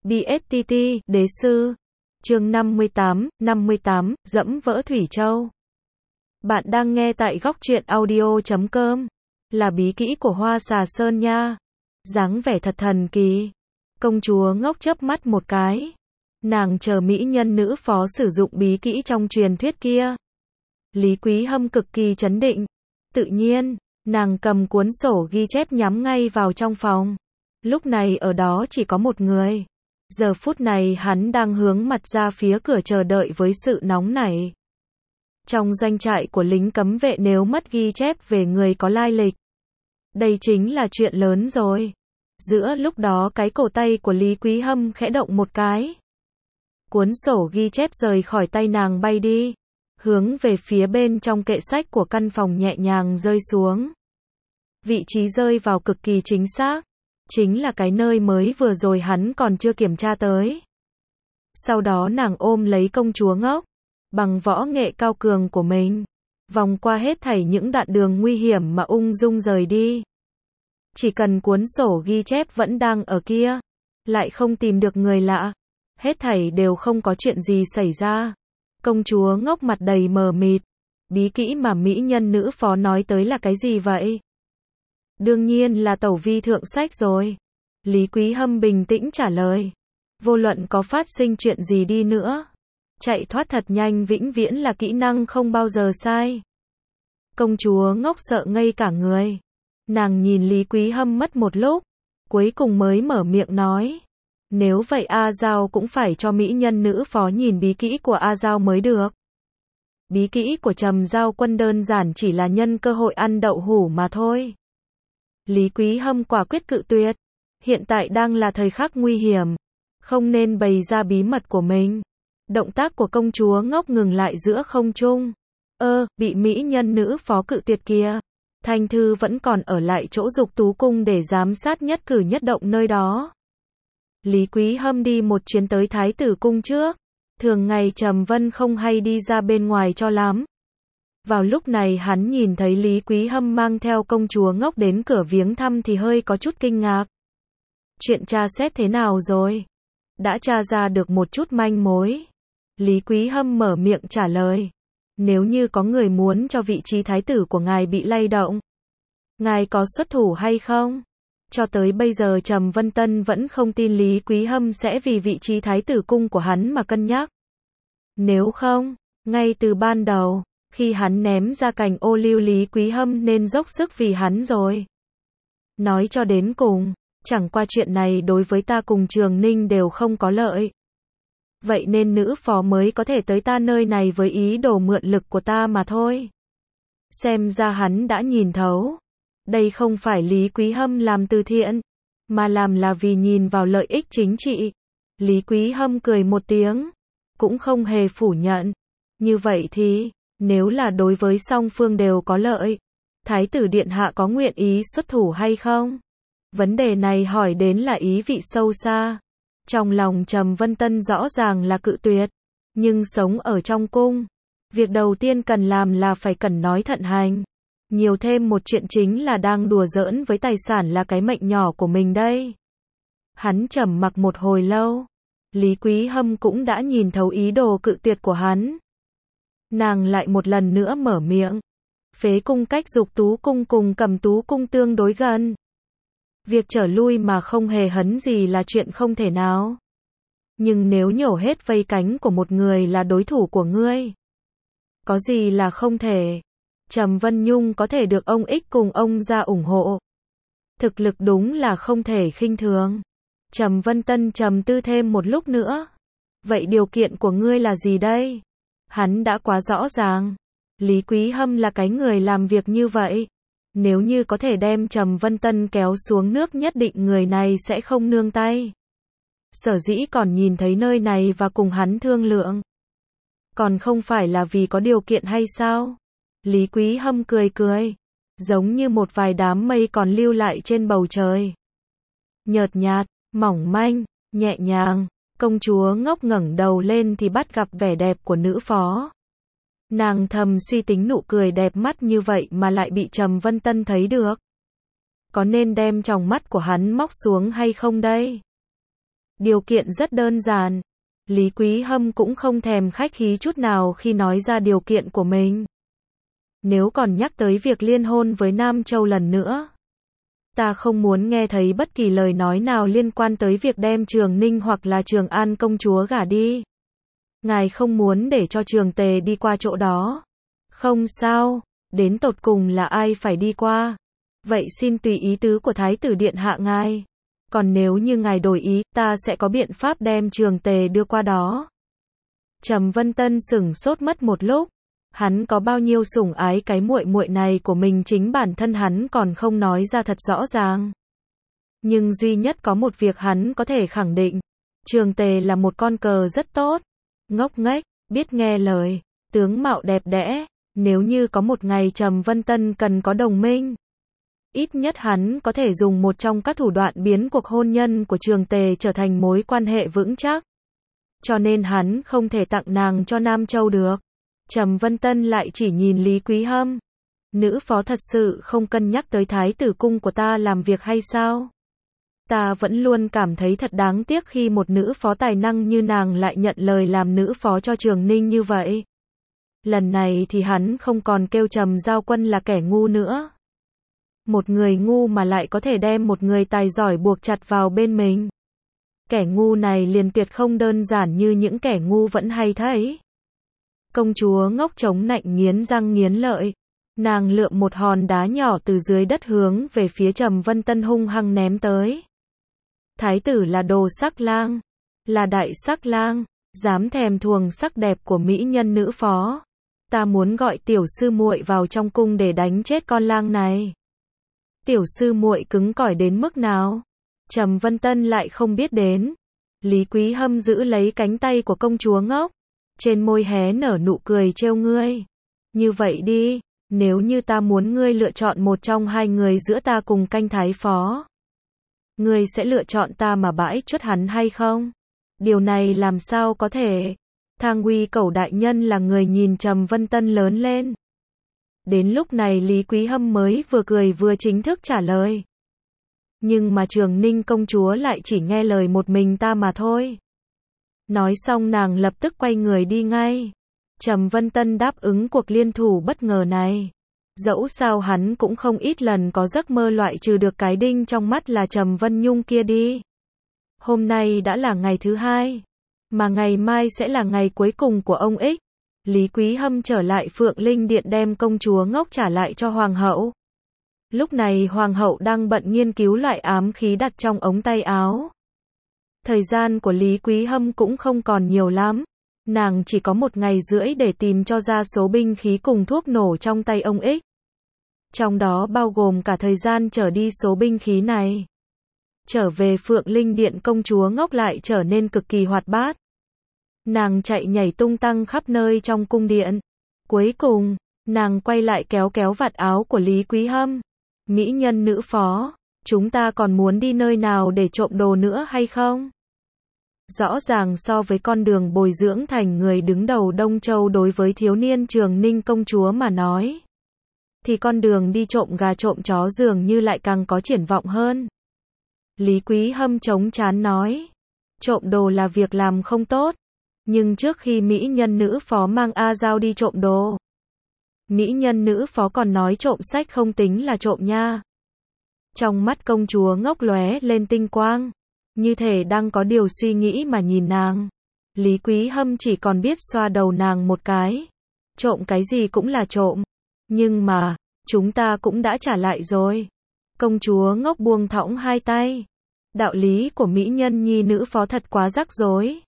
DSTT, Đế sư. Chương 58, dẫm vỡ Thủy Châu. Bạn đang nghe tại góc truyện audio.com. Là bí kỹ của Hoa Xà Sơn nha. Dáng vẻ thật thần kỳ. Công chúa ngốc chớp mắt một cái. Nàng chờ mỹ nhân nữ phó sử dụng bí kỹ trong truyền thuyết kia. Lý Quý Hâm cực kỳ trấn định. Tự nhiên, nàng cầm cuốn sổ ghi chép nhắm ngay vào trong phòng. Lúc này ở đó chỉ có một người. Giờ phút này hắn đang hướng mặt ra phía cửa chờ đợi với sự nóng nảy. Trong doanh trại của lính cấm vệ nếu mất ghi chép về người có lai lịch, đây chính là chuyện lớn rồi. Giữa lúc đó cái cổ tay của Lý Quý Hâm khẽ động một cái. Cuốn sổ ghi chép rời khỏi tay nàng bay đi, hướng về phía bên trong kệ sách của căn phòng nhẹ nhàng rơi xuống. Vị trí rơi vào cực kỳ chính xác. Chính là cái nơi mới vừa rồi hắn còn chưa kiểm tra tới. Sau đó nàng ôm lấy công chúa ngốc, bằng võ nghệ cao cường của mình, vòng qua hết thảy những đoạn đường nguy hiểm mà ung dung rời đi. Chỉ cần cuốn sổ ghi chép vẫn đang ở kia, lại không tìm được người lạ, hết thảy đều không có chuyện gì xảy ra. Công chúa ngốc mặt đầy mờ mịt, bí kỹ mà mỹ nhân nữ phó nói tới là cái gì vậy? Đương nhiên là tẩu vi thượng sách rồi. Lý Quý Hâm bình tĩnh trả lời. Vô luận có phát sinh chuyện gì đi nữa, chạy thoát thật nhanh vĩnh viễn là kỹ năng không bao giờ sai. Công chúa ngốc sợ ngây cả người. Nàng nhìn Lý Quý Hâm mất một lúc, cuối cùng mới mở miệng nói. Nếu vậy A Giao cũng phải cho mỹ nhân nữ phó nhìn bí kỹ của A Giao mới được. Bí kỹ của Trầm Giao Quân đơn giản chỉ là nhân cơ hội ăn đậu hũ mà thôi. Lý Quý Hâm quả quyết cự tuyệt. Hiện tại đang là thời khắc nguy hiểm, không nên bày ra bí mật của mình. Động tác của công chúa ngốc ngừng lại giữa không trung. Bị mỹ nhân nữ phó cự tuyệt kìa. Thanh Thư vẫn còn ở lại chỗ Dục Tú Cung để giám sát nhất cử nhất động nơi đó. Lý Quý Hâm đi một chuyến tới Thái tử cung trước. Thường ngày Trầm Vân không hay đi ra bên ngoài cho lắm. Vào lúc này hắn nhìn thấy Lý Quý Hâm mang theo công chúa ngốc đến cửa viếng thăm thì hơi có chút kinh ngạc. Chuyện tra xét thế nào rồi? Đã tra ra được một chút manh mối. Lý Quý Hâm mở miệng trả lời. Nếu như có người muốn cho vị trí thái tử của ngài bị lay động, ngài có xuất thủ hay không? Cho tới bây giờ Trầm Vân Tân vẫn không tin Lý Quý Hâm sẽ vì vị trí thái tử cung của hắn mà cân nhắc. Nếu không, ngay từ ban đầu, khi hắn ném ra cành ô liu Lý Quý Hâm nên dốc sức vì hắn rồi. Nói cho đến cùng, chẳng qua chuyện này đối với ta cùng Trường Ninh đều không có lợi. Vậy nên nữ phó mới có thể tới ta nơi này với ý đồ mượn lực của ta mà thôi. Xem ra hắn đã nhìn thấu. Đây không phải Lý Quý Hâm làm từ thiện, mà làm là vì nhìn vào lợi ích chính trị. Lý Quý Hâm cười một tiếng, cũng không hề phủ nhận. Như vậy thì, nếu là đối với song phương đều có lợi, Thái tử Điện Hạ có nguyện ý xuất thủ hay không? Vấn đề này hỏi đến là ý vị sâu xa. Trong lòng Trầm Vân Tân rõ ràng là cự tuyệt. Nhưng sống ở trong cung, việc đầu tiên cần làm là phải cẩn nói thận hành. Nhiều thêm một chuyện chính là đang đùa giỡn với tài sản là cái mệnh nhỏ của mình đây. Hắn trầm mặc một hồi lâu. Lý Quý Hâm cũng đã nhìn thấu ý đồ cự tuyệt của hắn. Nàng lại một lần nữa mở miệng. Phế cung cách Dục Tú Cung cùng Cẩm Tú Cung tương đối gần. Việc trở lui mà không hề hấn gì là chuyện không thể nào. Nhưng nếu nhổ hết vây cánh của một người là đối thủ của ngươi, có gì là không thể. Trầm Vân Nhung có thể được ông Ích cùng ông ra ủng hộ. Thực lực đúng là không thể khinh thường. Trầm Vân Tân trầm tư thêm một lúc nữa. Vậy điều kiện của ngươi là gì đây? Hắn đã quá rõ ràng. Lý Quý Hâm là cái người làm việc như vậy. Nếu như có thể đem Trầm Vân Tân kéo xuống nước nhất định người này sẽ không nương tay. Sở dĩ còn nhìn thấy nơi này và cùng hắn thương lượng, còn không phải là vì có điều kiện hay sao? Lý Quý Hâm cười cười, giống như một vài đám mây còn lưu lại trên bầu trời. Nhợt nhạt, mỏng manh, nhẹ nhàng, công chúa ngốc ngẩng đầu lên thì bắt gặp vẻ đẹp của nữ phó. Nàng thầm suy tính nụ cười đẹp mắt như vậy mà lại bị Trầm Vân Tân thấy được. Có nên đem tròng mắt của hắn móc xuống hay không đây? Điều kiện rất đơn giản. Lý Quý Hâm cũng không thèm khách khí chút nào khi nói ra điều kiện của mình. Nếu còn nhắc tới việc liên hôn với Nam Châu lần nữa, ta không muốn nghe thấy bất kỳ lời nói nào liên quan tới việc đem Trường Ninh hoặc là Trường An công chúa gả đi. Ngài không muốn để cho Trường Tề đi qua chỗ đó. Không sao, đến tột cùng là ai phải đi qua. Vậy xin tùy ý tứ của Thái tử Điện hạ ngài. Còn nếu như ngài đổi ý, ta sẽ có biện pháp đem Trường Tề đưa qua đó. Trầm Vân Tân sửng sốt mất một lúc. Hắn có bao nhiêu sủng ái cái muội muội này của mình chính bản thân hắn còn không nói ra thật rõ ràng. Nhưng duy nhất có một việc hắn có thể khẳng định. Trường Tề là một con cờ rất tốt. Ngốc nghếch, biết nghe lời, tướng mạo đẹp đẽ. Nếu như có một ngày Trầm Vân Tân cần có đồng minh, ít nhất hắn có thể dùng một trong các thủ đoạn biến cuộc hôn nhân của Trường Tề trở thành mối quan hệ vững chắc. Cho nên hắn không thể tặng nàng cho Nam Châu được. Trầm Vân Tân lại chỉ nhìn Lý Quý Hâm. Nữ phó thật sự không cân nhắc tới Thái tử cung của ta làm việc hay sao? Ta vẫn luôn cảm thấy thật đáng tiếc khi một nữ phó tài năng như nàng lại nhận lời làm nữ phó cho Trường Ninh như vậy. Lần này thì hắn không còn kêu Trầm Giao Quân là kẻ ngu nữa. Một người ngu mà lại có thể đem một người tài giỏi buộc chặt vào bên mình. Kẻ ngu này liền tuyệt không đơn giản như những kẻ ngu vẫn hay thấy. Công chúa ngốc chống nạnh nghiến răng nghiến lợi. Nàng lượm một hòn đá nhỏ từ dưới đất hướng về phía Trầm Vân Tân hung hăng ném tới. Thái tử là đồ sắc lang, là đại sắc lang, dám thèm thuồng sắc đẹp của mỹ nhân nữ phó. Ta muốn gọi tiểu sư muội vào trong cung để đánh chết con lang này. Tiểu sư muội cứng cỏi đến mức nào? Trầm Vân Tân lại không biết đến. Lý Quý Hâm giữ lấy cánh tay của công chúa ngốc. Trên môi hé nở nụ cười trêu ngươi. Như vậy đi, nếu như ta muốn ngươi lựa chọn một trong hai người giữa ta cùng canh thái phó, ngươi sẽ lựa chọn ta mà bãi chuất hắn hay không? Điều này làm sao có thể? Thang Uy Cẩu đại nhân là người nhìn Trầm Vân Tân lớn lên. Đến lúc này Lý Quý Hâm mới vừa cười vừa chính thức trả lời. Nhưng mà Trường Ninh công chúa lại chỉ nghe lời một mình ta mà thôi. Nói xong nàng lập tức quay người đi ngay. Trầm Vân Tân đáp ứng cuộc liên thủ bất ngờ này. Dẫu sao hắn cũng không ít lần có giấc mơ loại trừ được cái đinh trong mắt là Trầm Vân Nhung kia đi. Hôm nay đã là ngày thứ hai, mà ngày mai sẽ là ngày cuối cùng của ông Ích. Lý Quý Hâm trở lại Phượng Linh Điện đem công chúa ngốc trả lại cho hoàng hậu. Lúc này hoàng hậu đang bận nghiên cứu loại ám khí đặt trong ống tay áo. Thời gian của Lý Quý Hâm cũng không còn nhiều lắm. Nàng chỉ có 1 ngày rưỡi để tìm cho ra số binh khí cùng thuốc nổ trong tay ông Ích. Trong đó bao gồm cả thời gian trở đi số binh khí này. Trở về Phượng Linh Điện công chúa ngốc lại trở nên cực kỳ hoạt bát. Nàng chạy nhảy tung tăng khắp nơi trong cung điện. Cuối cùng, nàng quay lại kéo kéo vạt áo của Lý Quý Hâm. Mỹ nhân nữ phó, chúng ta còn muốn đi nơi nào để trộm đồ nữa hay không? Rõ ràng so với con đường bồi dưỡng thành người đứng đầu Đông Châu đối với thiếu niên Trường Ninh công chúa mà nói, thì con đường đi trộm gà trộm chó dường như lại càng có triển vọng hơn. Lý Quý Hâm chống trán nói, trộm đồ là việc làm không tốt, nhưng trước khi mỹ nhân nữ phó mang A Giao đi trộm đồ, mỹ nhân nữ phó còn nói trộm sách không tính là trộm nha. Trong mắt công chúa ngốc lóe lên tinh quang, như thể đang có điều suy nghĩ mà nhìn nàng. Lý Quý Hâm chỉ còn biết xoa đầu nàng một cái. Trộm cái gì cũng là trộm. Nhưng mà, chúng ta cũng đã trả lại rồi. Công chúa ngốc buông thõng hai tay. Đạo lý của mỹ nhân nhi nữ phó thật quá rắc rối.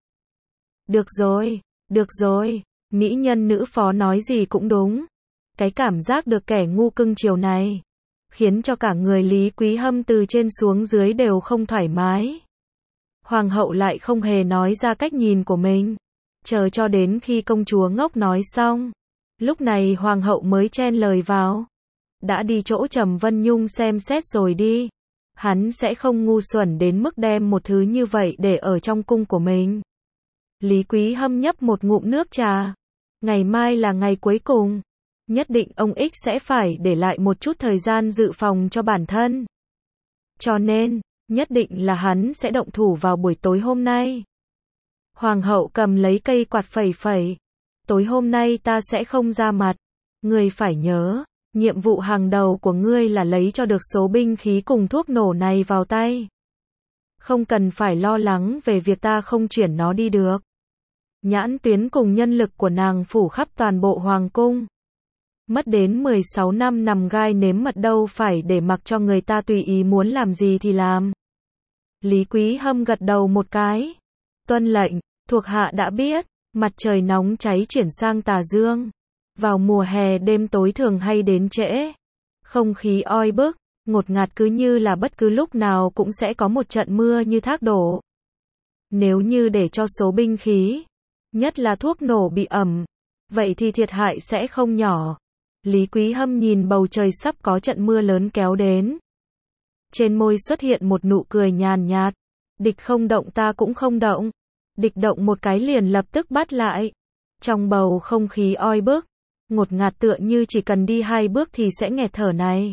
Được rồi, mỹ nhân nữ phó nói gì cũng đúng. Cái cảm giác được kẻ ngu cưng chiều này, khiến cho cả người Lý Quý Hâm từ trên xuống dưới đều không thoải mái. Hoàng hậu lại không hề nói ra cách nhìn của mình. Chờ cho đến khi công chúa ngốc nói xong. Lúc này hoàng hậu mới chen lời vào. Đã đi chỗ Trầm Vân Nhung xem xét rồi đi. Hắn sẽ không ngu xuẩn đến mức đem một thứ như vậy để ở trong cung của mình. Lý Quý Hâm nhấp một ngụm nước trà. Ngày mai là ngày cuối cùng. Nhất định ông Ích sẽ phải để lại một chút thời gian dự phòng cho bản thân. Cho nên, Nhất định là hắn sẽ động thủ vào buổi tối hôm nay. Hoàng hậu cầm lấy cây quạt phẩy phẩy. Tối hôm nay ta sẽ không ra mặt. Ngươi phải nhớ, nhiệm vụ hàng đầu của ngươi là lấy cho được số binh khí cùng thuốc nổ này vào tay. Không cần phải lo lắng về việc ta không chuyển nó đi được. Nhãn tuyến cùng nhân lực của nàng phủ khắp toàn bộ hoàng cung. Mất đến 16 năm nằm gai nếm mật đâu phải để mặc cho người ta tùy ý muốn làm gì thì làm. Lý Quý Hâm gật đầu một cái. Tuân lệnh, thuộc hạ đã biết. Mặt trời nóng cháy chuyển sang tà dương. Vào mùa hè đêm tối thường hay đến trễ. Không khí oi bức, ngột ngạt cứ như là bất cứ lúc nào cũng sẽ có một trận mưa như thác đổ. Nếu như để cho số binh khí, nhất là thuốc nổ bị ẩm, vậy thì thiệt hại sẽ không nhỏ. Lý Quý Hâm nhìn bầu trời sắp có trận mưa lớn kéo đến. Trên môi xuất hiện một nụ cười nhàn nhạt. Địch không động ta cũng không động. Địch động một cái liền lập tức bắt lại. Trong bầu không khí oi bức, ngột ngạt tựa như chỉ cần đi 2 bước thì sẽ nghẹt thở này.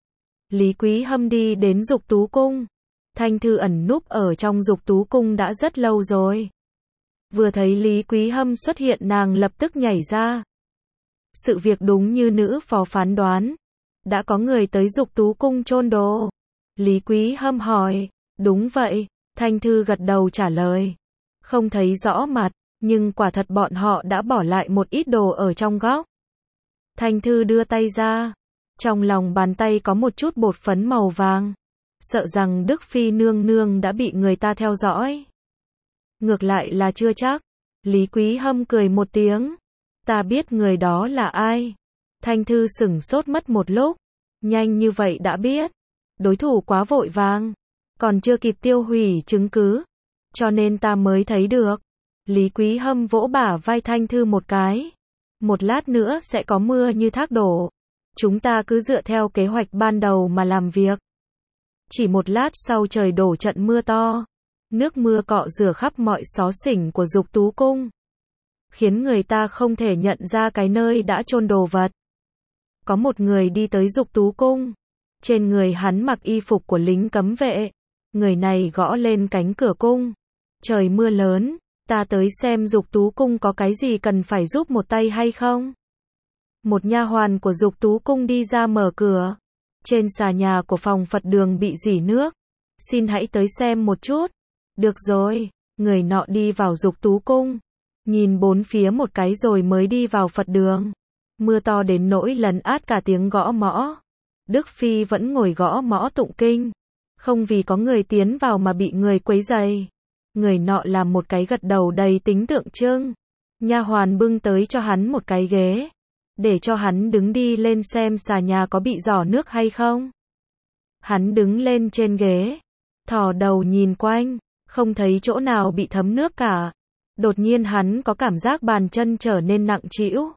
Lý Quý Hâm đi đến Dục Tú Cung. Thanh Thư ẩn núp ở trong Dục Tú Cung đã rất lâu rồi. Vừa thấy Lý Quý Hâm xuất hiện nàng lập tức nhảy ra. Sự việc đúng như nữ phó phán đoán. Đã có người tới Dục Tú Cung chôn đồ. Lý Quý Hâm hỏi. Đúng vậy. Thanh Thư gật đầu trả lời. Không thấy rõ mặt, nhưng quả thật bọn họ đã bỏ lại một ít đồ ở trong góc. Thanh Thư đưa tay ra. Trong lòng bàn tay có một chút bột phấn màu vàng. Sợ rằng Đức Phi nương nương đã bị người ta theo dõi. Ngược lại là chưa chắc. Lý Quý Hâm cười một tiếng. Ta biết người đó là ai. Thanh Thư sửng sốt mất một lúc. Nhanh như vậy đã biết. Đối thủ quá vội vàng. Còn chưa kịp tiêu hủy chứng cứ. Cho nên ta mới thấy được. Lý Quý Hâm vỗ bả vai Thanh Thư một cái. Một lát nữa sẽ có mưa như thác đổ. Chúng ta cứ dựa theo kế hoạch ban đầu mà làm việc. Chỉ một lát sau trời đổ trận mưa to. Nước mưa cọ rửa khắp mọi xó xỉnh của Dục Tú Cung. Khiến người ta không thể nhận ra cái nơi đã chôn đồ vật. Có một người đi tới Dục Tú Cung. Trên người hắn mặc y phục của lính cấm vệ. Người này gõ lên cánh cửa cung. Trời mưa lớn, ta tới xem Dục Tú Cung có cái gì cần phải giúp một tay hay không? Một nha hoàn của Dục Tú Cung đi ra mở cửa. Trên xà nhà của phòng Phật đường bị rỉ nước. Xin hãy tới xem một chút. Được rồi, người nọ đi vào Dục Tú Cung. Nhìn bốn phía một cái rồi mới đi vào Phật đường. Mưa to đến nỗi lấn át cả tiếng gõ mõ. Đức Phi vẫn ngồi gõ mõ tụng kinh. Không vì có người tiến vào mà bị người quấy rầy. Người nọ làm một cái gật đầu đầy tính tượng trưng. Nha hoàn bưng tới cho hắn một cái ghế. Để cho hắn đứng đi lên xem xà nhà có bị rỏ nước hay không. Hắn đứng lên trên ghế. Thò đầu nhìn quanh. Không thấy chỗ nào bị thấm nước cả. Đột nhiên hắn có cảm giác bàn chân trở nên nặng trĩu.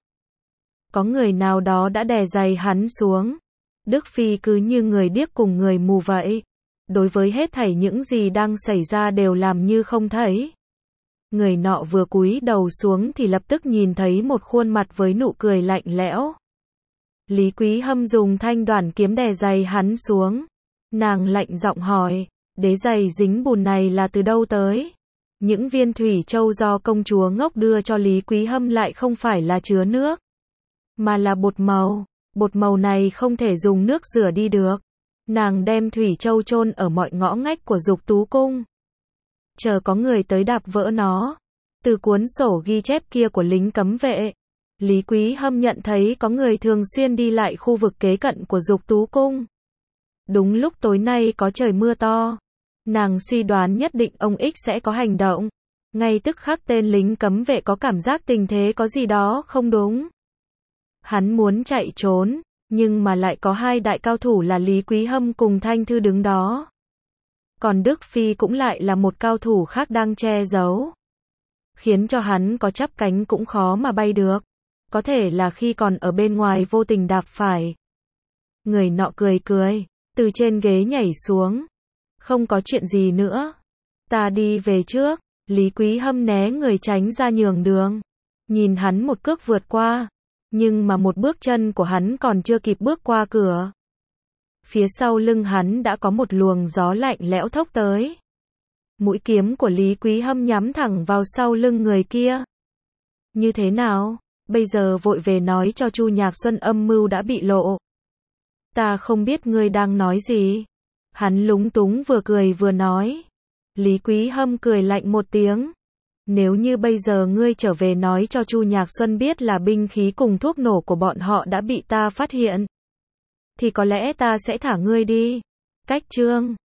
Có người nào đó đã đè giày hắn xuống. Đức Phi cứ như người điếc cùng người mù vậy. Đối với hết thảy những gì đang xảy ra đều làm như không thấy. Người nọ vừa cúi đầu xuống thì lập tức nhìn thấy một khuôn mặt với nụ cười lạnh lẽo. Lý Quý Hâm dùng thanh đoản kiếm đè giày hắn xuống. Nàng lạnh giọng hỏi, đế giày dính bùn này là từ đâu tới? Những viên thủy châu do công chúa ngốc đưa cho Lý Quý Hâm lại không phải là chứa nước, mà là bột màu. Bột màu này không thể dùng nước rửa đi được. Nàng đem thủy châu chôn ở mọi ngõ ngách của Dục Tú Cung. Chờ có người tới đạp vỡ nó. Từ cuốn sổ ghi chép kia của lính cấm vệ, Lý Quý Hâm nhận thấy có người thường xuyên đi lại khu vực kế cận của Dục Tú Cung. Đúng lúc tối nay có trời mưa to. Nàng suy đoán nhất định ông Ích sẽ có hành động. Ngay tức khắc tên lính cấm vệ có cảm giác tình thế có gì đó không đúng. Hắn muốn chạy trốn, nhưng mà lại có hai đại cao thủ là Lý Quý Hâm cùng Thanh Thư đứng đó. Còn Đức Phi cũng lại là một cao thủ khác đang che giấu. Khiến cho hắn có chắp cánh cũng khó mà bay được. Có thể là khi còn ở bên ngoài vô tình đạp phải. Người nọ cười cười, từ trên ghế nhảy xuống. Không có chuyện gì nữa. Ta đi về trước. Lý Quý Hâm né người tránh ra nhường đường. Nhìn hắn một cước vượt qua. Nhưng mà một bước chân của hắn còn chưa kịp bước qua cửa. Phía sau lưng hắn đã có một luồng gió lạnh lẽo thốc tới. Mũi kiếm của Lý Quý Hâm nhắm thẳng vào sau lưng người kia. Như thế nào? Bây giờ vội về nói cho Chu Nhạc Xuân âm mưu đã bị lộ. Ta không biết ngươi đang nói gì. Hắn lúng túng vừa cười vừa nói. Lý Quý Hâm cười lạnh một tiếng. Nếu như bây giờ ngươi trở về nói cho Chu Nhạc Xuân biết là binh khí cùng thuốc nổ của bọn họ đã bị ta phát hiện, thì có lẽ ta sẽ thả ngươi đi. Cách chương